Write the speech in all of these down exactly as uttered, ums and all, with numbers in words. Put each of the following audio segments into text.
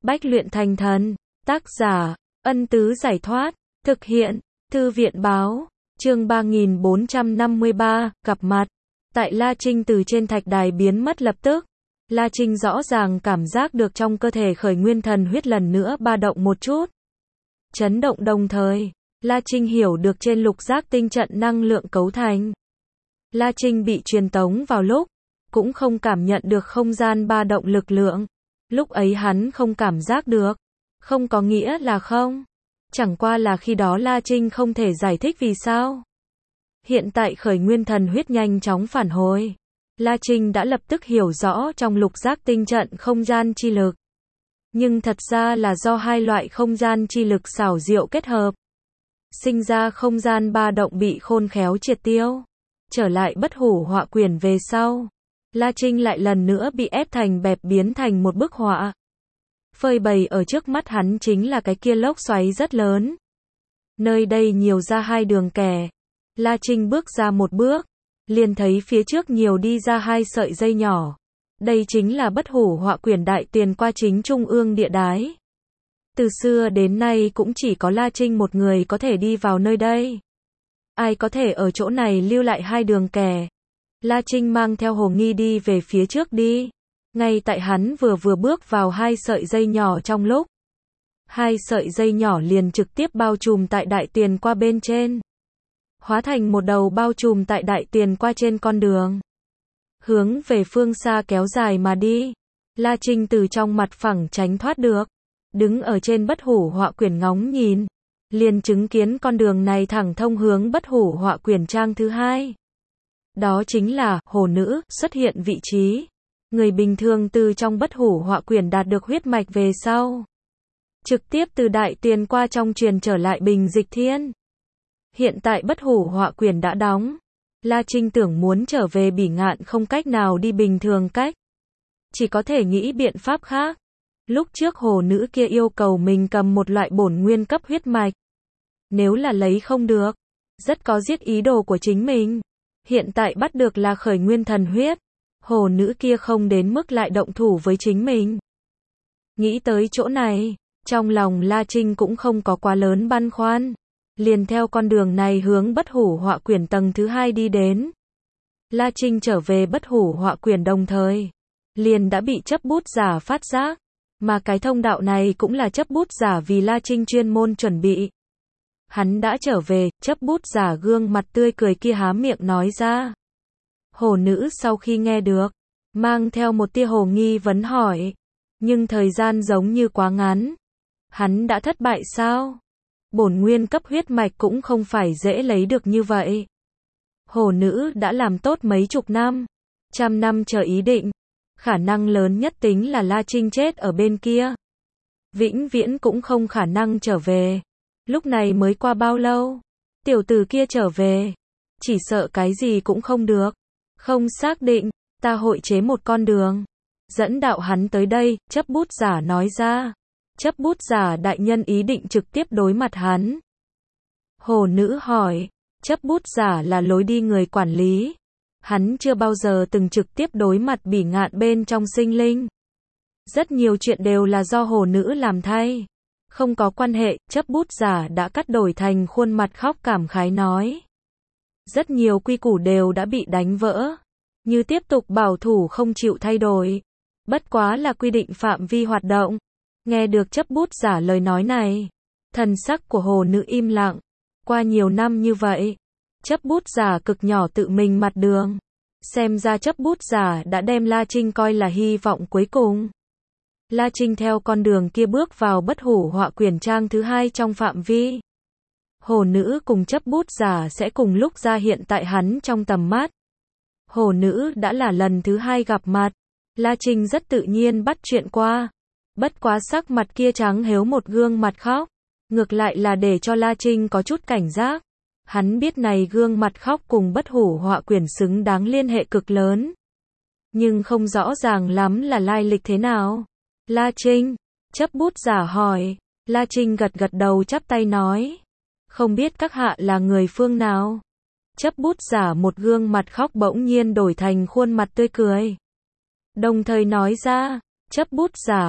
Bách luyện thành thần. Tác giả, Ân Tứ Giải Thoát. Thực hiện, Thư viện Báo. Chương ba nghìn bốn trăm năm mươi ba, gặp mặt. Tại La Trinh từ trên thạch đài biến mất lập tức. La Trinh rõ ràng cảm giác được trong cơ thể khởi nguyên thần huyết lần nữa ba động một chút. Chấn động đồng thời, La Trinh hiểu được trên lục giác tinh trận năng lượng cấu thành. La Trinh bị truyền tống vào lúc, cũng không cảm nhận được không gian ba động lực lượng. Lúc ấy hắn không cảm giác được, không có nghĩa là không. Chẳng qua là khi đó La Trinh không thể giải thích vì sao. Hiện tại khởi nguyên thần huyết nhanh chóng phản hồi. La Trinh đã lập tức hiểu rõ trong lục giác tinh trận không gian chi lực. Nhưng thật ra là do hai loại không gian chi lực xảo diệu kết hợp. Sinh ra không gian ba động bị khôn khéo triệt tiêu. Trở lại bất hủ họa quyển về sau. La Trinh lại lần nữa bị ép thành bẹp biến thành một bức họa. Phơi bày ở trước mắt hắn chính là cái kia lốc xoáy rất lớn. Nơi đây nhiều ra hai đường kẻ. La Trinh bước ra một bước, liền thấy phía trước nhiều đi ra hai sợi dây nhỏ. Đây chính là bất hủ họa quyển đại tiền qua chính trung ương địa đái. Từ xưa đến nay cũng chỉ có La Trinh một người có thể đi vào nơi đây. Ai có thể ở chỗ này lưu lại hai đường kẻ. La Trinh mang theo Hồ Nghi đi về phía trước đi. Ngay tại hắn vừa vừa bước vào hai sợi dây nhỏ trong lúc. Hai sợi dây nhỏ liền trực tiếp bao trùm tại đại tiền qua bên trên. Hóa thành một đầu bao trùm tại đại tiền qua trên con đường. Hướng về phương xa kéo dài mà đi. La Trinh từ trong mặt phẳng tránh thoát được. Đứng ở trên bất hủ họa quyển ngóng nhìn. Liền chứng kiến con đường này thẳng thông hướng bất hủ họa quyển trang thứ hai. Đó chính là hồ nữ xuất hiện vị trí. Người bình thường từ trong bất hủ họa quyển đạt được huyết mạch về sau. Trực tiếp từ đại tiền qua trong truyền trở lại bình dịch thiên. Hiện tại bất hủ họa quyển đã đóng. La Trinh tưởng muốn trở về Bỉ Ngạn không cách nào đi bình thường cách. Chỉ có thể nghĩ biện pháp khác. Lúc trước hồ nữ kia yêu cầu mình cầm một loại bổn nguyên cấp huyết mạch. Nếu là lấy không được, rất có giết ý đồ của chính mình. Hiện tại bắt được là khởi nguyên thần huyết. Hồ nữ kia không đến mức lại động thủ với chính mình. Nghĩ tới chỗ này, trong lòng La Trinh cũng không có quá lớn băn khoăn. Liền theo con đường này hướng bất hủ họa quyển tầng thứ hai đi đến. La Trinh trở về bất hủ họa quyển đồng thời. Liền đã bị chấp bút giả phát giác. Mà cái thông đạo này cũng là chấp bút giả vì La Trinh chuyên môn chuẩn bị. Hắn đã trở về, chấp bút giả gương mặt tươi cười kia há miệng nói ra. Hồ nữ sau khi nghe được, mang theo một tia hồ nghi vấn hỏi. Nhưng thời gian giống như quá ngắn. Hắn đã thất bại sao? Bổn nguyên cấp huyết mạch cũng không phải dễ lấy được như vậy. Hồ nữ đã làm tốt mấy chục năm, trăm năm chờ ý định. Khả năng lớn nhất tính là La Trinh chết ở bên kia. Vĩnh viễn cũng không khả năng trở về. Lúc này mới qua bao lâu? Tiểu tử kia trở về. Chỉ sợ cái gì cũng không được. Không xác định, ta hội chế một con đường. Dẫn đạo hắn tới đây, chấp bút giả nói ra. Chấp bút giả đại nhân ý định trực tiếp đối mặt hắn. Hồ nữ hỏi, chấp bút giả là lối đi người quản lý. Hắn chưa bao giờ từng trực tiếp đối mặt Bỉ Ngạn bên trong sinh linh. Rất nhiều chuyện đều là do hồ nữ làm thay. Không có quan hệ, chấp bút giả đã cắt đổi thành khuôn mặt khóc cảm khái nói. Rất nhiều quy củ đều đã bị đánh vỡ. Như tiếp tục bảo thủ không chịu thay đổi. Bất quá là quy định phạm vi hoạt động. Nghe được chấp bút giả lời nói này. Thần sắc của hồ nữ im lặng. Qua nhiều năm như vậy. Chấp bút giả cực nhỏ tự mình mặt đường. Xem ra chấp bút giả đã đem La Trinh coi là hy vọng cuối cùng. La Trinh theo con đường kia bước vào bất hủ họa quyển trang thứ hai trong phạm vi. Hồ nữ cùng chấp bút giả sẽ cùng lúc ra hiện tại hắn trong tầm mắt. Hồ nữ đã là lần thứ hai gặp mặt. La Trinh rất tự nhiên bắt chuyện qua. Bất quá sắc mặt kia trắng hếu một gương mặt khóc. Ngược lại là để cho La Trinh có chút cảnh giác. Hắn biết này gương mặt khóc cùng bất hủ họa quyển xứng đáng liên hệ cực lớn. Nhưng không rõ ràng lắm là lai lịch thế nào. La Trinh, chấp bút giả hỏi. La Trinh gật gật đầu chắp tay nói. Không biết các hạ là người phương nào? Chấp bút giả một gương mặt khóc bỗng nhiên đổi thành khuôn mặt tươi cười. Đồng thời nói ra, chấp bút giả,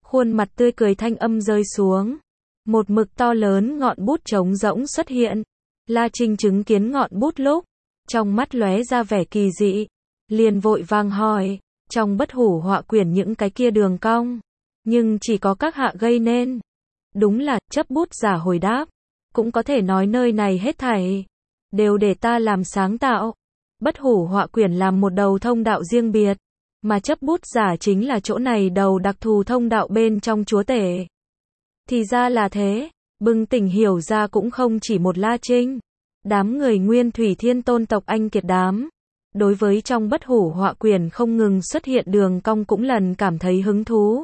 Khuôn mặt tươi cười thanh âm rơi xuống. Một mực to lớn ngọn bút trống rỗng xuất hiện. La Trinh chứng kiến ngọn bút lúc, trong mắt lóe ra vẻ kỳ dị, liền vội vàng hỏi, trong bất hủ họa quyển những cái kia đường cong, nhưng chỉ có các hạ gây nên. Đúng là, chấp bút giả hồi đáp, cũng có thể nói nơi này hết thảy đều để ta làm sáng tạo. Bất hủ họa quyển làm một đầu thông đạo riêng biệt, mà chấp bút giả chính là chỗ này đầu đặc thù thông đạo bên trong chúa tể. Thì ra là thế, bừng tỉnh hiểu ra cũng không chỉ một La Trinh. Đám người Nguyên Thủy Thiên Tôn tộc Anh Kiệt đám, đối với trong bất hủ họa quyển không ngừng xuất hiện đường cong cũng lần cảm thấy hứng thú.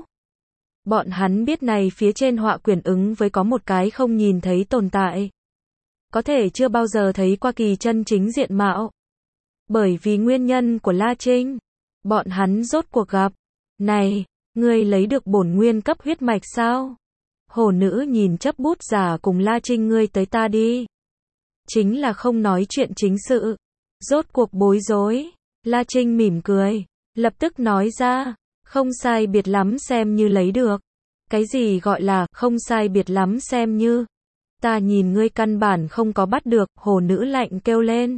Bọn hắn biết này phía trên họa quyển ứng với có một cái không nhìn thấy tồn tại. Có thể chưa bao giờ thấy qua kỳ chân chính diện mạo. Bởi vì nguyên nhân của La Trinh, bọn hắn rốt cuộc gặp. Này, ngươi lấy được bổn nguyên cấp huyết mạch sao? Hồ nữ nhìn chấp bút giả cùng La Trinh, ngươi tới ta đi. Chính là không nói chuyện chính sự. Rốt cuộc bối rối. La Trinh mỉm cười, lập tức nói ra, không sai biệt lắm xem như lấy được. Cái gì gọi là không sai biệt lắm xem như? Ta nhìn ngươi căn bản không có bắt được, hồ nữ lạnh kêu lên.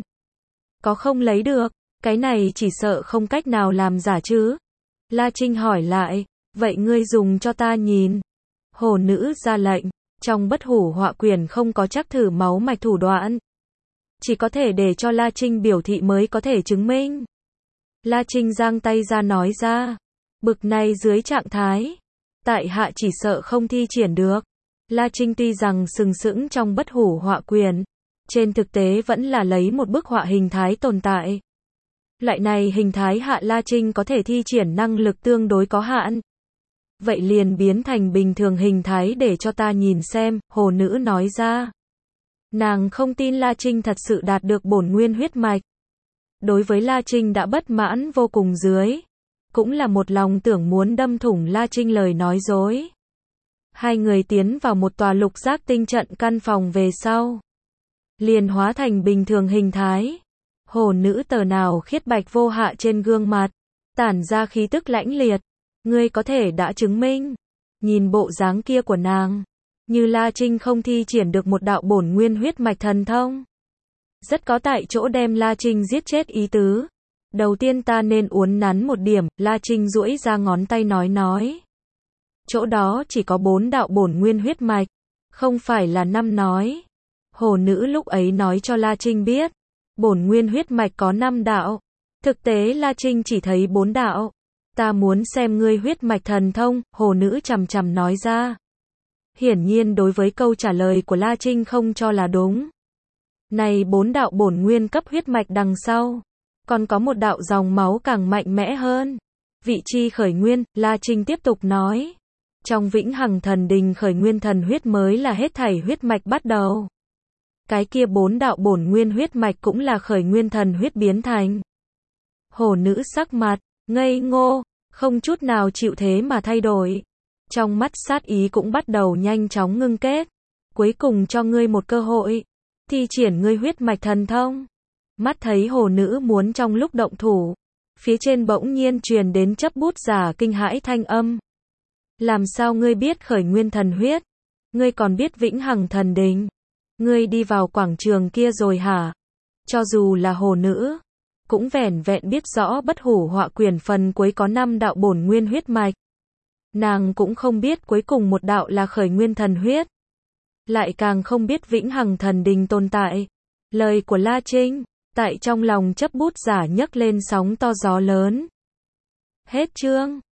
Có không lấy được, cái này chỉ sợ không cách nào làm giả chứ. La Trinh hỏi lại, vậy ngươi dùng cho ta nhìn. Hồ nữ ra lệnh, trong bất hủ họa quyển không có chắc thử máu mạch thủ đoạn. Chỉ có thể để cho La Trinh biểu thị mới có thể chứng minh. La Trinh giang tay ra nói ra, bực này dưới trạng thái, tại hạ chỉ sợ không thi triển được. La Trinh tuy rằng sừng sững trong bất hủ họa quyển, trên thực tế vẫn là lấy một bức họa hình thái tồn tại. Loại này hình thái hạ La Trinh có thể thi triển năng lực tương đối có hạn. Vậy liền biến thành bình thường hình thái để cho ta nhìn xem, hồ nữ nói ra. Nàng không tin La Trinh thật sự đạt được bổn nguyên huyết mạch. Đối với La Trinh đã bất mãn vô cùng dưới, cũng là một lòng tưởng muốn đâm thủng La Trinh lời nói dối. Hai người tiến vào một tòa lục giác tinh trận căn phòng về sau, liền hóa thành bình thường hình thái. Hồ nữ tờ nào khiết bạch vô hạ trên gương mặt, tản ra khí tức lãnh liệt. Ngươi có thể đã chứng minh. Nhìn bộ dáng kia của nàng, như La Trinh không thi triển được một đạo bổn nguyên huyết mạch thần thông. Rất có tại chỗ đem La Trinh giết chết ý tứ. Đầu tiên ta nên uốn nắn một điểm, La Trinh duỗi ra ngón tay nói nói. Chỗ đó chỉ có bốn đạo bổn nguyên huyết mạch, không phải là năm nói. Hồ nữ lúc ấy nói cho La Trinh biết, bổn nguyên huyết mạch có năm đạo. Thực tế La Trinh chỉ thấy bốn đạo. Ta muốn xem ngươi huyết mạch thần thông, hồ nữ chằm chằm nói ra. Hiển nhiên đối với câu trả lời của La Trinh không cho là đúng. Này bốn đạo bổn nguyên cấp huyết mạch đằng sau, còn có một đạo dòng máu càng mạnh mẽ hơn. Vị chi khởi nguyên, La Trinh tiếp tục nói. Trong vĩnh hằng thần đình khởi nguyên thần huyết mới là hết thảy huyết mạch bắt đầu. Cái kia bốn đạo bổn nguyên huyết mạch cũng là khởi nguyên thần huyết biến thành. Hồ nữ sắc mặt ngây ngô, không chút nào chịu thế mà thay đổi. Trong mắt sát ý cũng bắt đầu nhanh chóng ngưng kết. Cuối cùng cho ngươi một cơ hội, thi triển ngươi huyết mạch thần thông. Mắt thấy hồ nữ muốn trong lúc động thủ, phía trên bỗng nhiên truyền đến chấp bút giả kinh hãi thanh âm. Làm sao ngươi biết khởi nguyên thần huyết? Ngươi còn biết vĩnh hằng thần đình? Ngươi đi vào quảng trường kia rồi hả? Cho dù là hồ nữ, cũng vẻn vẹn biết rõ bất hủ họa quyển phần cuối có năm đạo bổn nguyên huyết mạch. Nàng cũng không biết cuối cùng một đạo là khởi nguyên thần huyết. Lại càng không biết vĩnh hằng thần đình tồn tại. Lời của La Trinh, tại trong lòng chấp bút giả nhấc lên sóng to gió lớn. Hết chương.